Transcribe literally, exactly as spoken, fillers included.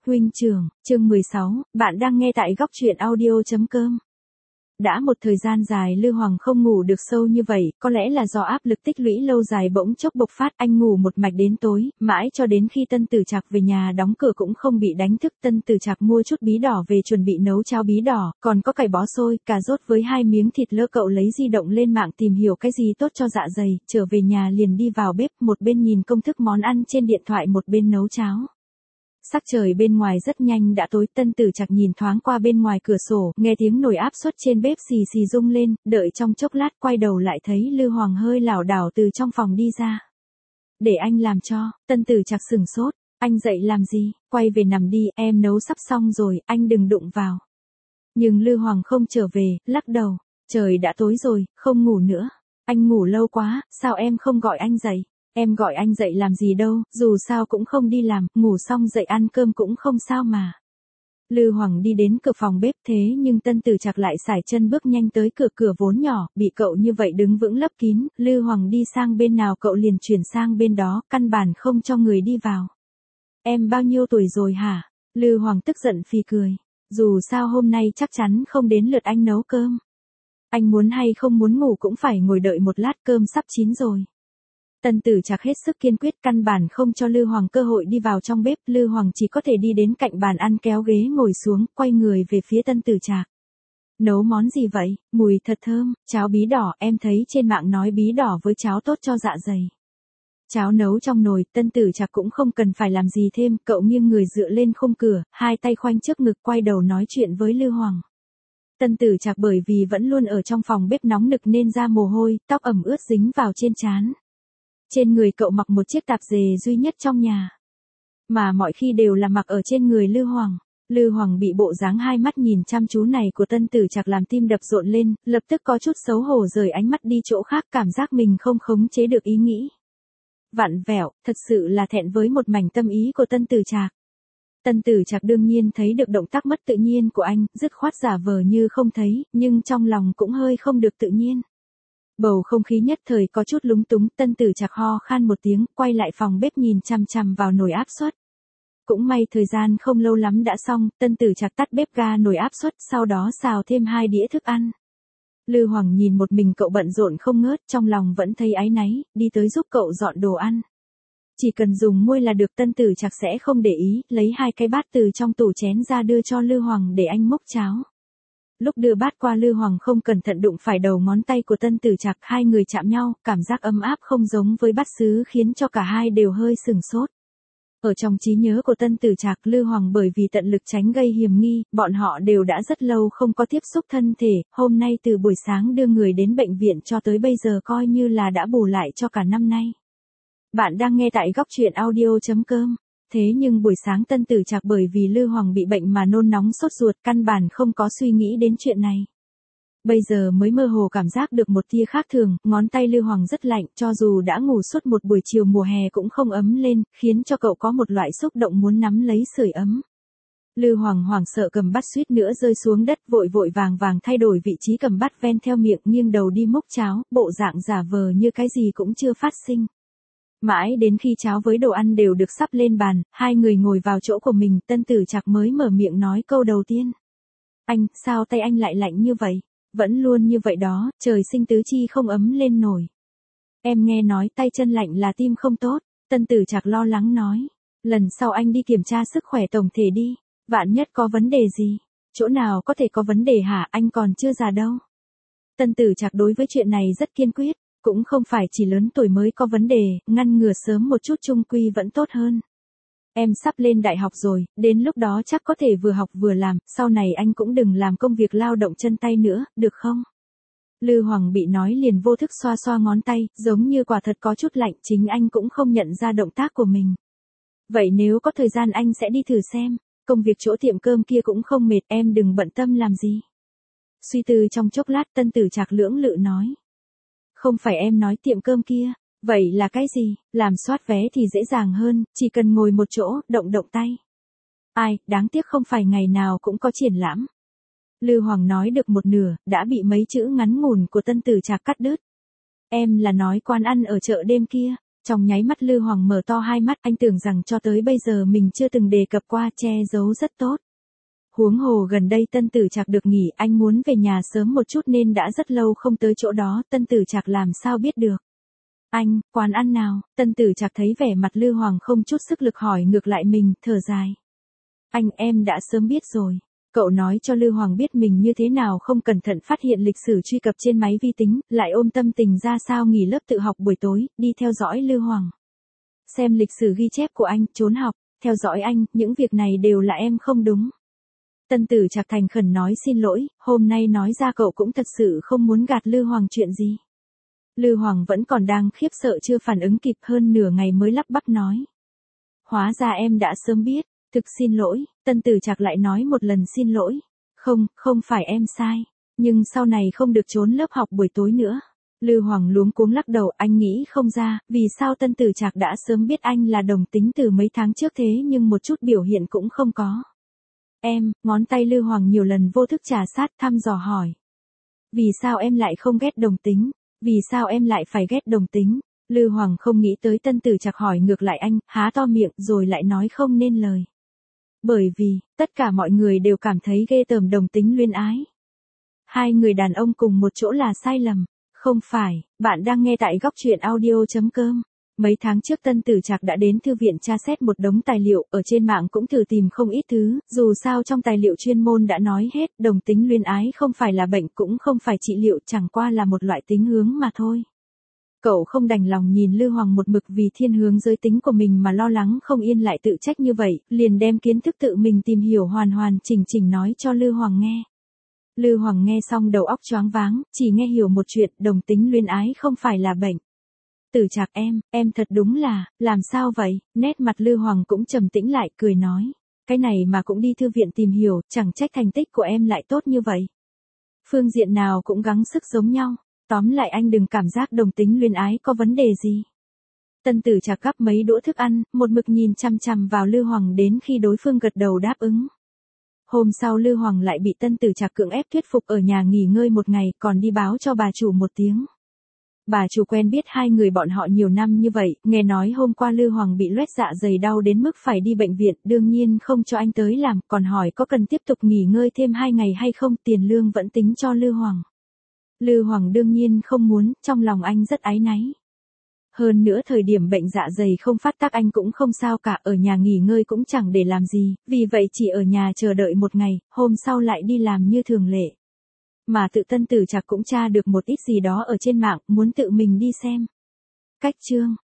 huynh trưởng, chương mười sáu, bạn đang nghe tại góc truyện audio chấm com. Đã một thời gian dài Lư Hoàng không ngủ được sâu như vậy, có lẽ là do áp lực tích lũy lâu dài bỗng chốc bộc phát, anh ngủ một mạch đến tối, mãi cho đến khi Tân Tử Trạc về nhà đóng cửa cũng không bị đánh thức. Tân Tử Trạc mua chút bí đỏ về chuẩn bị nấu cháo bí đỏ, còn có cải bó xôi, cà rốt với hai miếng thịt lơ. Cậu lấy di động lên mạng tìm hiểu cái gì tốt cho dạ dày, trở về nhà liền đi vào bếp, một bên nhìn công thức món ăn trên điện thoại một bên nấu cháo. Sắc trời bên ngoài rất nhanh đã tối. Tân Tử Trạc nhìn thoáng qua bên ngoài cửa sổ, nghe tiếng nồi áp suất trên bếp xì xì rung lên, đợi trong chốc lát quay đầu lại thấy Lư Hoàng hơi lảo đảo từ trong phòng đi ra. Để anh làm cho. Tân Tử Trạc sửng sốt, anh dậy làm gì, quay về nằm đi, em nấu sắp xong rồi, anh đừng đụng vào. Nhưng Lư Hoàng không trở về, lắc đầu, trời đã tối rồi, không ngủ nữa. Anh ngủ lâu quá, sao em không gọi anh dậy? Em gọi anh dậy làm gì đâu, dù sao cũng không đi làm, ngủ xong dậy ăn cơm cũng không sao mà. Lư Hoàng đi đến cửa phòng bếp, thế nhưng Tân Tử Trạc lại sải chân bước nhanh tới cửa, cửa vốn nhỏ, bị cậu như vậy đứng vững lấp kín. Lư Hoàng đi sang bên nào cậu liền chuyển sang bên đó, căn bản không cho người đi vào. Em bao nhiêu tuổi rồi hả? Lư Hoàng tức giận phì cười. Dù sao hôm nay chắc chắn không đến lượt anh nấu cơm. Anh muốn hay không muốn ngủ cũng phải ngồi đợi một lát, cơm sắp chín rồi. Tân Tử Trạc hết sức kiên quyết, căn bản không cho Lư Hoàng cơ hội đi vào trong bếp. Lư Hoàng chỉ có thể đi đến cạnh bàn ăn kéo ghế ngồi xuống, quay người về phía Tân Tử Trạc. Nấu món gì vậy? Mùi thật thơm, cháo bí đỏ, em thấy trên mạng nói bí đỏ với cháo tốt cho dạ dày. Cháo nấu trong nồi. Tân Tử Trạc cũng không cần phải làm gì thêm, cậu nghiêng người dựa lên khung cửa, hai tay khoanh trước ngực quay đầu nói chuyện với Lư Hoàng. Tân Tử Trạc bởi vì vẫn luôn ở trong phòng bếp nóng nực nên ra mồ hôi, tóc ẩm ướt dính vào trên trán. Trên người cậu mặc một chiếc tạp dề duy nhất trong nhà, mà mọi khi đều là mặc ở trên người Lư Hoàng. Lư Hoàng bị bộ dáng hai mắt nhìn chăm chú này của Tân Tử Trạc làm tim đập rộn lên, lập tức có chút xấu hổ rời ánh mắt đi chỗ khác, cảm giác mình không khống chế được ý nghĩ. Vặn vẹo, thật sự là thẹn với một mảnh tâm ý của Tân Tử Trạc. Tân Tử Trạc đương nhiên thấy được động tác mất tự nhiên của anh, dứt khoát giả vờ như không thấy, nhưng trong lòng cũng hơi không được tự nhiên. Bầu không khí nhất thời có chút lúng túng. Tân Tử Trạc ho khan một tiếng, quay lại phòng bếp nhìn chằm chằm vào nồi áp suất. Cũng may thời gian không lâu lắm đã xong. Tân Tử Trạc tắt bếp ga nồi áp suất, sau đó xào thêm hai đĩa thức ăn. Lư Hoàng nhìn một mình cậu bận rộn không ngớt, trong lòng vẫn thấy áy náy, đi tới giúp cậu dọn đồ ăn. Chỉ cần dùng muôi là được. Tân Tử Trạc sẽ không để ý, lấy hai cái bát từ trong tủ chén ra đưa cho Lư Hoàng để anh múc cháo. Lúc đưa bát qua, Lư Hoàng không cẩn thận đụng phải đầu ngón tay của Tân Tử Trạc, hai người chạm nhau, cảm giác ấm áp không giống với bát sứ khiến cho cả hai đều hơi sửng sốt. Ở trong trí nhớ của Tân Tử Trạc, Lư Hoàng bởi vì tận lực tránh gây hiểm nghi, bọn họ đều đã rất lâu không có tiếp xúc thân thể, hôm nay từ buổi sáng đưa người đến bệnh viện cho tới bây giờ coi như là đã bù lại cho cả năm nay. Bạn đang nghe tại góc truyện audio chấm com. Thế nhưng buổi sáng Tân Tử Trạc bởi vì Lư Hoàng bị bệnh mà nôn nóng sốt ruột, căn bản không có suy nghĩ đến chuyện này. Bây giờ mới mơ hồ cảm giác được một tia khác thường, ngón tay Lư Hoàng rất lạnh, cho dù đã ngủ suốt một buổi chiều mùa hè cũng không ấm lên, khiến cho cậu có một loại xúc động muốn nắm lấy sưởi ấm. Lư Hoàng hoảng sợ cầm bát suýt nữa rơi xuống đất, vội vội vàng vàng thay đổi vị trí cầm bát ven theo miệng, nghiêng đầu đi múc cháo, bộ dạng giả vờ như cái gì cũng chưa phát sinh. Mãi đến khi cháo với đồ ăn đều được sắp lên bàn, hai người ngồi vào chỗ của mình, Tân Tử Trạc mới mở miệng nói câu đầu tiên. Anh, sao tay anh lại lạnh như vậy? Vẫn luôn như vậy đó, trời sinh tứ chi không ấm lên nổi. Em nghe nói tay chân lạnh là tim không tốt. Tân Tử Trạc lo lắng nói. Lần sau anh đi kiểm tra sức khỏe tổng thể đi. Vạn nhất có vấn đề gì? Chỗ nào có thể có vấn đề hả, anh còn chưa già đâu. Tân Tử Trạc đối với chuyện này rất kiên quyết. Cũng không phải chỉ lớn tuổi mới có vấn đề, ngăn ngừa sớm một chút chung quy vẫn tốt hơn. Em sắp lên đại học rồi, đến lúc đó chắc có thể vừa học vừa làm, sau này anh cũng đừng làm công việc lao động chân tay nữa, được không? Lư Hoàng bị nói liền vô thức xoa xoa ngón tay, giống như quả thật có chút lạnh, chính anh cũng không nhận ra động tác của mình. Vậy nếu có thời gian anh sẽ đi thử xem, công việc chỗ tiệm cơm kia cũng không mệt, em đừng bận tâm làm gì. Suy tư trong chốc lát, Tân Tử Trạc lưỡng lự nói. Không phải em nói tiệm cơm kia, vậy là cái gì? Làm soát vé thì dễ dàng hơn, chỉ cần ngồi một chỗ, động động tay. Ai, đáng tiếc không phải ngày nào cũng có triển lãm. Lư Hoàng nói được một nửa, đã bị mấy chữ ngắn ngủn của Tân Tử Trạc cắt đứt. Em là nói quán ăn ở chợ đêm kia. Trong nháy mắt Lư Hoàng mở to hai mắt, anh tưởng rằng cho tới bây giờ mình chưa từng đề cập qua, che giấu rất tốt. Huống hồ gần đây Tân Tử Trạc được nghỉ, anh muốn về nhà sớm một chút nên đã rất lâu không tới chỗ đó, Tân Tử Trạc làm sao biết được. Anh, quán ăn nào? Tân Tử Trạc thấy vẻ mặt Lư Hoàng không chút sức lực hỏi ngược lại mình, thở dài. Anh, em đã sớm biết rồi. Cậu nói cho Lư Hoàng biết mình như thế nào không cẩn thận phát hiện lịch sử truy cập trên máy vi tính, lại ôm tâm tình ra sao nghỉ lớp tự học buổi tối, đi theo dõi Lư Hoàng. Xem lịch sử ghi chép của anh, trốn học, theo dõi anh, những việc này đều là em không đúng. Tân Tử Trạc thành khẩn nói xin lỗi, hôm nay nói ra cậu cũng thật sự không muốn gạt Lư Hoàng chuyện gì. Lư Hoàng vẫn còn đang khiếp sợ chưa phản ứng kịp, hơn nửa ngày mới lắp bắp nói. Hóa ra em đã sớm biết, thực xin lỗi, Tân Tử Trạc lại nói một lần xin lỗi. Không, không phải em sai, nhưng sau này không được trốn lớp học buổi tối nữa. Lư Hoàng luống cuống lắc đầu, anh nghĩ không ra, vì sao Tân Tử Trạc đã sớm biết anh là đồng tính từ mấy tháng trước thế nhưng một chút biểu hiện cũng không có. Em, ngón tay Lư Hoàng nhiều lần vô thức trà sát thăm dò hỏi. Vì sao em lại không ghét đồng tính? Vì sao em lại phải ghét đồng tính? Lư Hoàng không nghĩ tới Tân Tử Trạc hỏi ngược lại anh, há to miệng rồi lại nói không nên lời. Bởi vì, tất cả mọi người đều cảm thấy ghê tởm đồng tính luyến ái. Hai người đàn ông cùng một chỗ là sai lầm. Không phải, bạn đang nghe tại góc truyện audio chấm com. Mấy tháng trước Tân Tử Trạc đã đến thư viện tra xét một đống tài liệu, ở trên mạng cũng thử tìm không ít thứ, dù sao trong tài liệu chuyên môn đã nói hết, đồng tính luyến ái không phải là bệnh cũng không phải trị liệu, chẳng qua là một loại tính hướng mà thôi. Cậu không đành lòng nhìn Lư Hoàng một mực vì thiên hướng giới tính của mình mà lo lắng không yên lại tự trách như vậy, liền đem kiến thức tự mình tìm hiểu hoàn hoàn chỉnh chỉnh nói cho Lư Hoàng nghe. Lư Hoàng nghe xong đầu óc choáng váng, chỉ nghe hiểu một chuyện, đồng tính luyến ái không phải là bệnh. Tử Trạc em, em thật đúng là, làm sao vậy? Nét mặt Lư Hoàng cũng trầm tĩnh lại, cười nói. Cái này mà cũng đi thư viện tìm hiểu, chẳng trách thành tích của em lại tốt như vậy. Phương diện nào cũng gắng sức giống nhau. Tóm lại anh đừng cảm giác đồng tính luyến ái có vấn đề gì. Tân Tử Trạc gắp mấy đũa thức ăn, một mực nhìn chằm chằm vào Lư Hoàng đến khi đối phương gật đầu đáp ứng. Hôm sau Lư Hoàng lại bị Tân Tử Trạc cưỡng ép thuyết phục ở nhà nghỉ ngơi một ngày, còn đi báo cho bà chủ một tiếng. Bà chủ quen biết hai người bọn họ nhiều năm như vậy, nghe nói hôm qua Lư Hoàng bị loét dạ dày đau đến mức phải đi bệnh viện, đương nhiên không cho anh tới làm, còn hỏi có cần tiếp tục nghỉ ngơi thêm hai ngày hay không, tiền lương vẫn tính cho Lư Hoàng. Lư Hoàng đương nhiên không muốn, trong lòng anh rất áy náy. Hơn nữa thời điểm bệnh dạ dày không phát tác anh cũng không sao cả, ở nhà nghỉ ngơi cũng chẳng để làm gì, vì vậy chỉ ở nhà chờ đợi một ngày, hôm sau lại đi làm như thường lệ. Mà tự Tân Tử Trạc cũng tra được một ít gì đó ở trên mạng, muốn tự mình đi xem. Cách chương